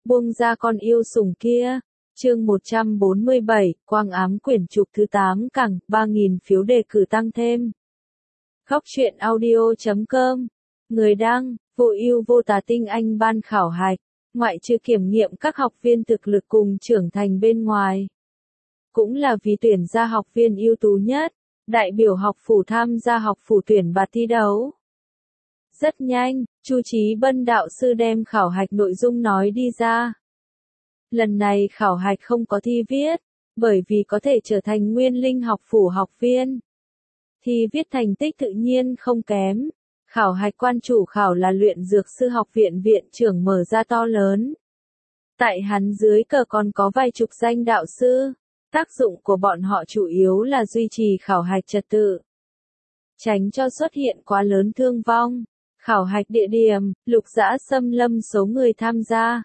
Buông ra con yêu sủng kia. Chương 147, Quang Ám quyển trục thứ 8 cẳng, 3.000 phiếu đề cử tăng thêm. Góc truyện audio.com. Người đăng, vô ưu vô tà tinh anh ban khảo hạch, ngoại trừ kiểm nghiệm các học viên thực lực cùng trưởng thành bên ngoài. Cũng là vì tuyển ra học viên ưu tú nhất, đại biểu học phủ tham gia học phủ tuyển bạt thi đấu. Rất nhanh, Chu Chí Bân đạo sư đem khảo hạch nội dung nói đi ra. Lần này khảo hạch không có thi viết, bởi vì có thể trở thành nguyên linh học phủ học viên. Thi viết thành tích tự nhiên không kém. Khảo hạch quan chủ khảo là luyện dược sư học viện viện trưởng mở ra to lớn. Tại hắn dưới cờ còn có vài chục danh đạo sư. Tác dụng của bọn họ chủ yếu là duy trì khảo hạch trật tự, tránh cho xuất hiện quá lớn thương vong. Khảo hạch địa điểm, Lục Dã Xâm Lâm số người tham gia,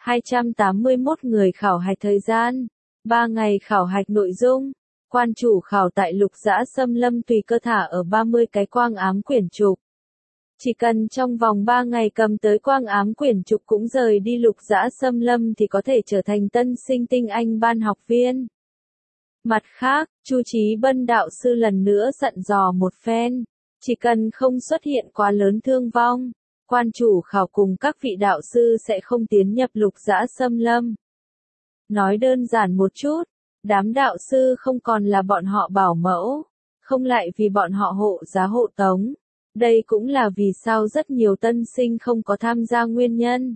281 người. Khảo hạch thời gian, 3 ngày. Khảo hạch nội dung, quan chủ khảo tại Lục Dã Xâm Lâm tùy cơ thả ở 30 cái quang ám quyển trục. Chỉ cần trong vòng 3 ngày cầm tới quang ám quyển trục cũng rời đi Lục Dã Xâm Lâm thì có thể trở thành tân sinh tinh anh ban học viên. Mặt khác, Chu Chí Bân đạo sư lần nữa dặn dò một phen, chỉ cần không xuất hiện quá lớn thương vong, quan chủ khảo cùng các vị đạo sư sẽ không tiến nhập Lục Dã Xâm Lâm. Nói đơn giản một chút, đám đạo sư không còn là bọn họ bảo mẫu, không lại vì bọn họ hộ giá hộ tống. Đây cũng là vì sao rất nhiều tân sinh không có tham gia nguyên nhân.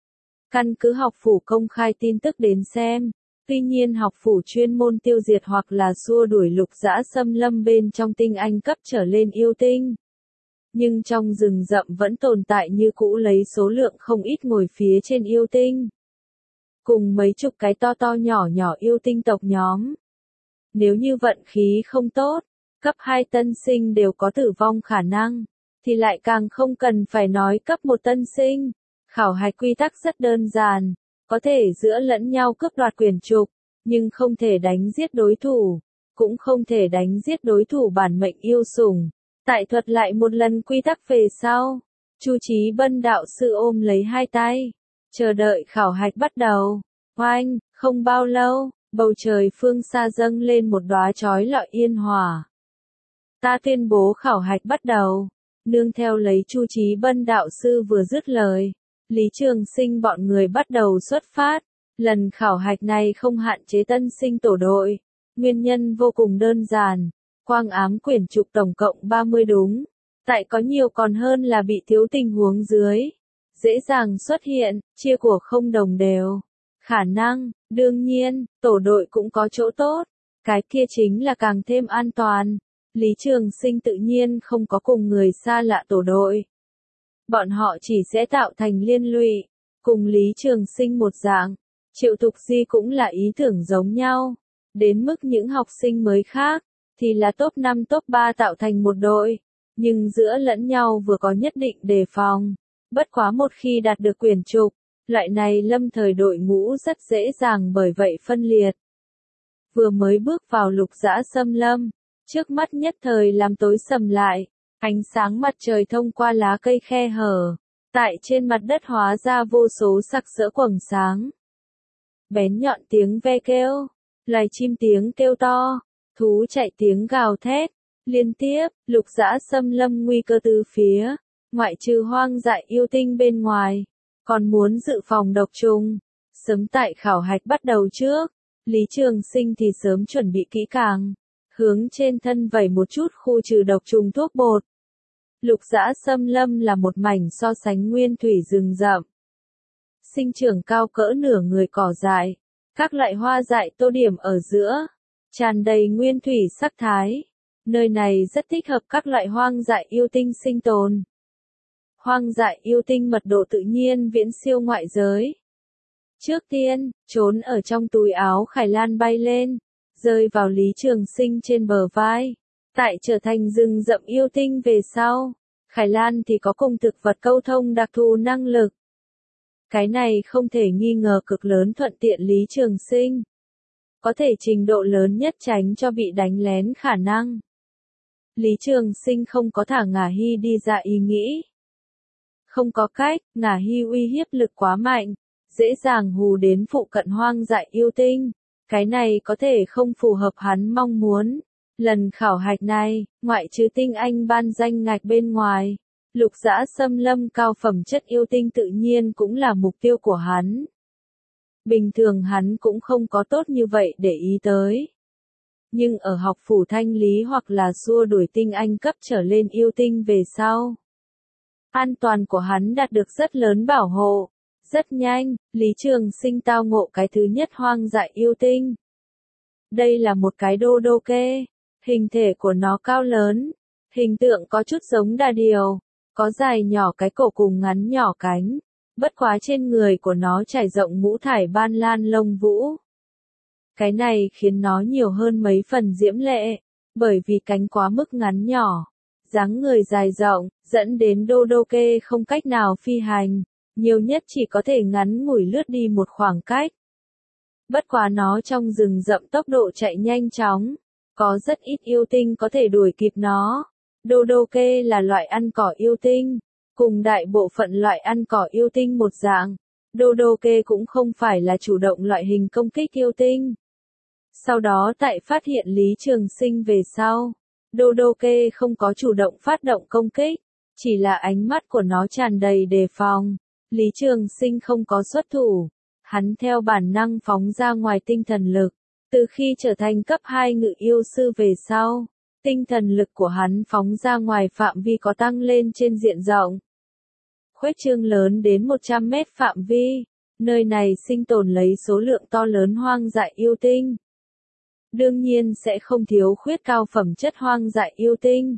Căn cứ học phủ công khai tin tức đến xem, tuy nhiên học phủ chuyên môn tiêu diệt hoặc là xua đuổi Lục Dã Xâm Lâm bên trong tinh anh cấp trở lên yêu tinh. Nhưng trong rừng rậm vẫn tồn tại như cũ lấy số lượng không ít ngồi phía trên yêu tinh. Cùng mấy chục cái to to nhỏ nhỏ yêu tinh tộc nhóm. Nếu như vận khí không tốt, cấp 2 tân sinh đều có tử vong khả năng, thì lại càng không cần phải nói cấp 1 tân sinh. Khảo hạch quy tắc rất đơn giản, có thể giữa lẫn nhau cướp đoạt quyển trục, nhưng không thể đánh giết đối thủ, cũng không thể đánh giết đối thủ bản mệnh yêu sủng. Tại thuật lại một lần quy tắc về sau, Chu Chí Bân đạo sư ôm lấy hai tay, chờ đợi khảo hạch bắt đầu. Oanh, không bao lâu, bầu trời phương xa dâng lên một đóa chói lọi yên hỏa. Ta tuyên bố khảo hạch bắt đầu. Nương theo lấy Chu Chí Bân đạo sư vừa dứt lời, Lý Trường Sinh bọn người bắt đầu xuất phát. Lần khảo hạch này không hạn chế tân sinh tổ đội. Nguyên nhân vô cùng đơn giản. Quang ám quyển trục tổng cộng 30 đúng. Tại có nhiều còn hơn là bị thiếu tình huống dưới. Dễ dàng xuất hiện, chia của không đồng đều. Khả năng, đương nhiên, tổ đội cũng có chỗ tốt. Cái kia chính là càng thêm an toàn. Lý Trường Sinh tự nhiên không có cùng người xa lạ tổ đội. Bọn họ chỉ sẽ tạo thành liên lụy. Cùng Lý Trường Sinh một dạng. Triệu Thục Di cũng là ý tưởng giống nhau. Đến mức những học sinh mới khác, thì là top 5 top 3 tạo thành một đội. Nhưng giữa lẫn nhau vừa có nhất định đề phòng. Bất quá một khi đạt được quyển trục, loại này lâm thời đội ngũ rất dễ dàng bởi vậy phân liệt. Vừa mới bước vào Lục Dã Xâm Lâm, trước mắt nhất thời làm tối sầm lại. Ánh sáng mặt trời thông qua lá cây khe hở, tại trên mặt đất hóa ra vô số sặc sỡ quầng sáng. Bén nhọn tiếng ve kêu, loài chim tiếng kêu to, thú chạy tiếng gào thét, liên tiếp. Lục Dã Xâm Lâm nguy cơ tứ phía, ngoại trừ hoang dại yêu tinh bên ngoài, còn muốn dự phòng độc trùng. Sớm tại khảo hạch bắt đầu trước, Lý Trường Sinh thì sớm chuẩn bị kỹ càng, hướng trên thân vẩy một chút khu trừ độc trùng thuốc bột. Lục Dã Xâm Lâm là một mảnh so sánh nguyên thủy rừng rậm. Sinh trưởng cao cỡ nửa người cỏ dại, các loại hoa dại tô điểm ở giữa, tràn đầy nguyên thủy sắc thái. Nơi này rất thích hợp các loại hoang dại yêu tinh sinh tồn. Hoang dại yêu tinh mật độ tự nhiên viễn siêu ngoại giới. Trước tiên, trốn ở trong túi áo Khải Lan bay lên, rơi vào Lý Trường Sinh trên bờ vai. Tại trở thành rừng rậm yêu tinh về sau, Khải Lan thì có cùng thực vật câu thông đặc thù năng lực. Cái này không thể nghi ngờ cực lớn thuận tiện Lý Trường Sinh. Có thể trình độ lớn nhất tránh cho bị đánh lén khả năng. Lý Trường Sinh không có thả Ngả Hy đi ra ý nghĩ. Không có cách, Ngả Hy uy hiếp lực quá mạnh, dễ dàng hù đến phụ cận hoang dại yêu tinh. Cái này có thể không phù hợp hắn mong muốn. Lần khảo hạch này, ngoại trừ tinh anh ban danh ngạch bên ngoài, lục dã xâm lâm cao phẩm chất yêu tinh tự nhiên cũng là mục tiêu của hắn. Bình thường hắn cũng không có tốt như vậy để ý tới. Nhưng ở học phủ thanh lý hoặc là xua đuổi tinh anh cấp trở lên yêu tinh về sau, an toàn của hắn đạt được rất lớn bảo hộ. Rất nhanh, Lý Trường Sinh tao ngộ cái thứ nhất hoang dại yêu tinh. Đây là một cái đô đô kê, hình thể của nó cao lớn, hình tượng có chút giống đà điểu, có dài nhỏ cái cổ cùng ngắn nhỏ cánh, bất quá trên người của nó trải rộng ngũ thải ban lan lông vũ. Cái này khiến nó nhiều hơn mấy phần diễm lệ, bởi vì cánh quá mức ngắn nhỏ, dáng người dài rộng, dẫn đến đô đô kê không cách nào phi hành, nhiều nhất chỉ có thể ngắn ngủi lướt đi một khoảng cách. Bất quá nó trong rừng rậm tốc độ chạy nhanh chóng, có rất ít yêu tinh có thể đuổi kịp nó. Đô đô kê là loại ăn cỏ yêu tinh, cùng đại bộ phận loại ăn cỏ yêu tinh một dạng. Đô đô kê cũng không phải là chủ động loại hình công kích yêu tinh. Sau đó tại phát hiện Lý Trường Sinh về sau, đô đô kê không có chủ động phát động công kích, chỉ là ánh mắt của nó tràn đầy đề phòng. Lý Trường Sinh không có xuất thủ, hắn theo bản năng phóng ra ngoài tinh thần lực. Từ khi trở thành cấp 2 ngự yêu sư về sau, tinh thần lực của hắn phóng ra ngoài phạm vi có tăng lên trên diện rộng. Khuếch trương lớn đến 100 mét phạm vi, nơi này sinh tồn lấy số lượng to lớn hoang dại yêu tinh. Đương nhiên sẽ không thiếu khuyết cao phẩm chất hoang dại yêu tinh.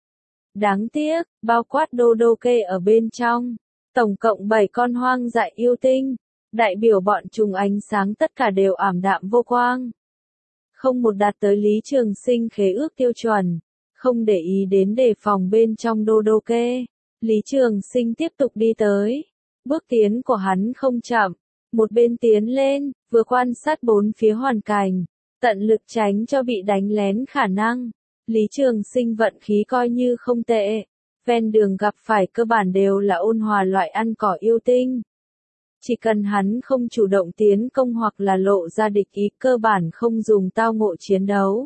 Đáng tiếc, bao quát đô đô kê ở bên trong, tổng cộng 7 con hoang dại yêu tinh, đại biểu bọn trùng ánh sáng tất cả đều ảm đạm vô quang. Không một đạt tới Lý Trường Sinh khế ước tiêu chuẩn, không để ý đến đề phòng bên trong đô đô kê. Lý Trường Sinh tiếp tục đi tới. Bước tiến của hắn không chậm, một bên tiến lên, vừa quan sát bốn phía hoàn cảnh, tận lực tránh cho bị đánh lén khả năng. Lý Trường Sinh vận khí coi như không tệ, ven đường gặp phải cơ bản đều là ôn hòa loại ăn cỏ yêu tinh. Chỉ cần hắn không chủ động tiến công hoặc là lộ ra địch ý, cơ bản không dùng tao ngộ chiến đấu.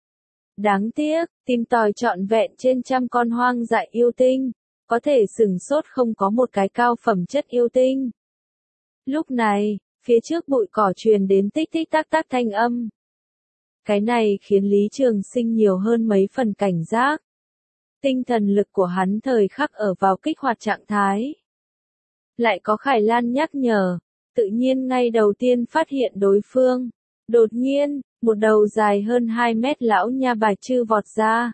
Đáng tiếc, tìm tòi trọn vẹn trên trăm con hoang dại yêu tinh, có thể sừng sốt không có một cái cao phẩm chất yêu tinh. Lúc này, phía trước bụi cỏ truyền đến tích tích tắc tắc thanh âm. Cái này khiến Lý Trường Sinh nhiều hơn mấy phần cảnh giác. Tinh thần lực của hắn thời khắc ở vào kích hoạt trạng thái. Lại có Khải Lan nhắc nhở, tự nhiên ngay đầu tiên phát hiện đối phương. Đột nhiên, một đầu dài hơn 2 mét lão nha bạch chư vọt ra.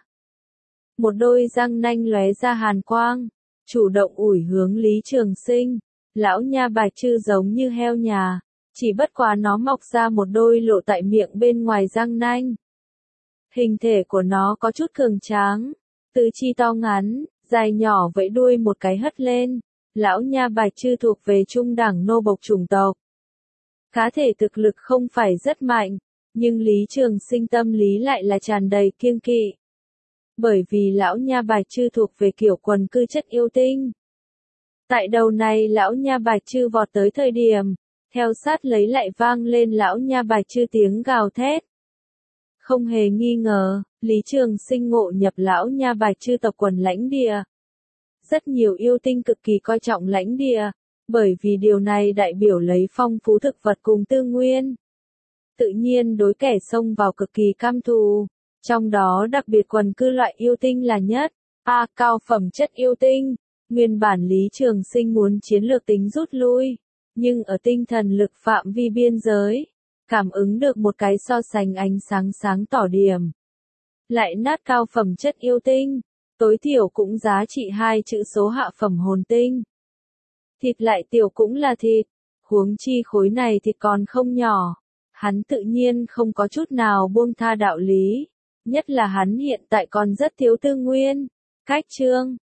Một đôi răng nanh lóe ra hàn quang, chủ động ủi hướng Lý Trường Sinh. Lão nha bạch chư giống như heo nhà, chỉ bất quá nó mọc ra một đôi lộ tại miệng bên ngoài răng nanh. Hình thể của nó có chút cường tráng, tứ chi to ngắn, dài nhỏ vẫy đuôi một cái hất lên. Lão nha bạch chư thuộc về trung đẳng nô bộc chủng tộc. Cá thể thực lực không phải rất mạnh, nhưng Lý Trường Sinh tâm lý lại là tràn đầy kiêng kỵ. Bởi vì lão nha bạch chư thuộc về kiểu quần cư chất yêu tinh. Tại đầu này lão nha bạch chư vọt tới thời điểm, theo sát lấy lại vang lên lão nha bạch chư tiếng gào thét. Không hề nghi ngờ, Lý Trường Sinh ngộ nhập lão nha bạch chư tộc quần lãnh địa. Rất nhiều yêu tinh cực kỳ coi trọng lãnh địa, bởi vì điều này đại biểu lấy phong phú thực vật cùng tư nguyên. Tự nhiên đối kẻ xông vào cực kỳ cam thù, trong đó đặc biệt quần cư loại yêu tinh là nhất. Cao phẩm chất yêu tinh, nguyên bản Lý Trường Sinh muốn chiến lược tính rút lui, nhưng ở tinh thần lực phạm vi biên giới, cảm ứng được một cái so sánh ánh sáng sáng tỏ điểm. Lại nát cao phẩm chất yêu tinh, tối thiểu cũng giá trị 2 chữ số hạ phẩm hồn tinh. Thịt lại tiểu cũng là thịt, huống chi khối này thịt còn không nhỏ. Hắn tự nhiên không có chút nào buông tha đạo lý, nhất là hắn hiện tại còn rất thiếu tư nguyên. Cách chương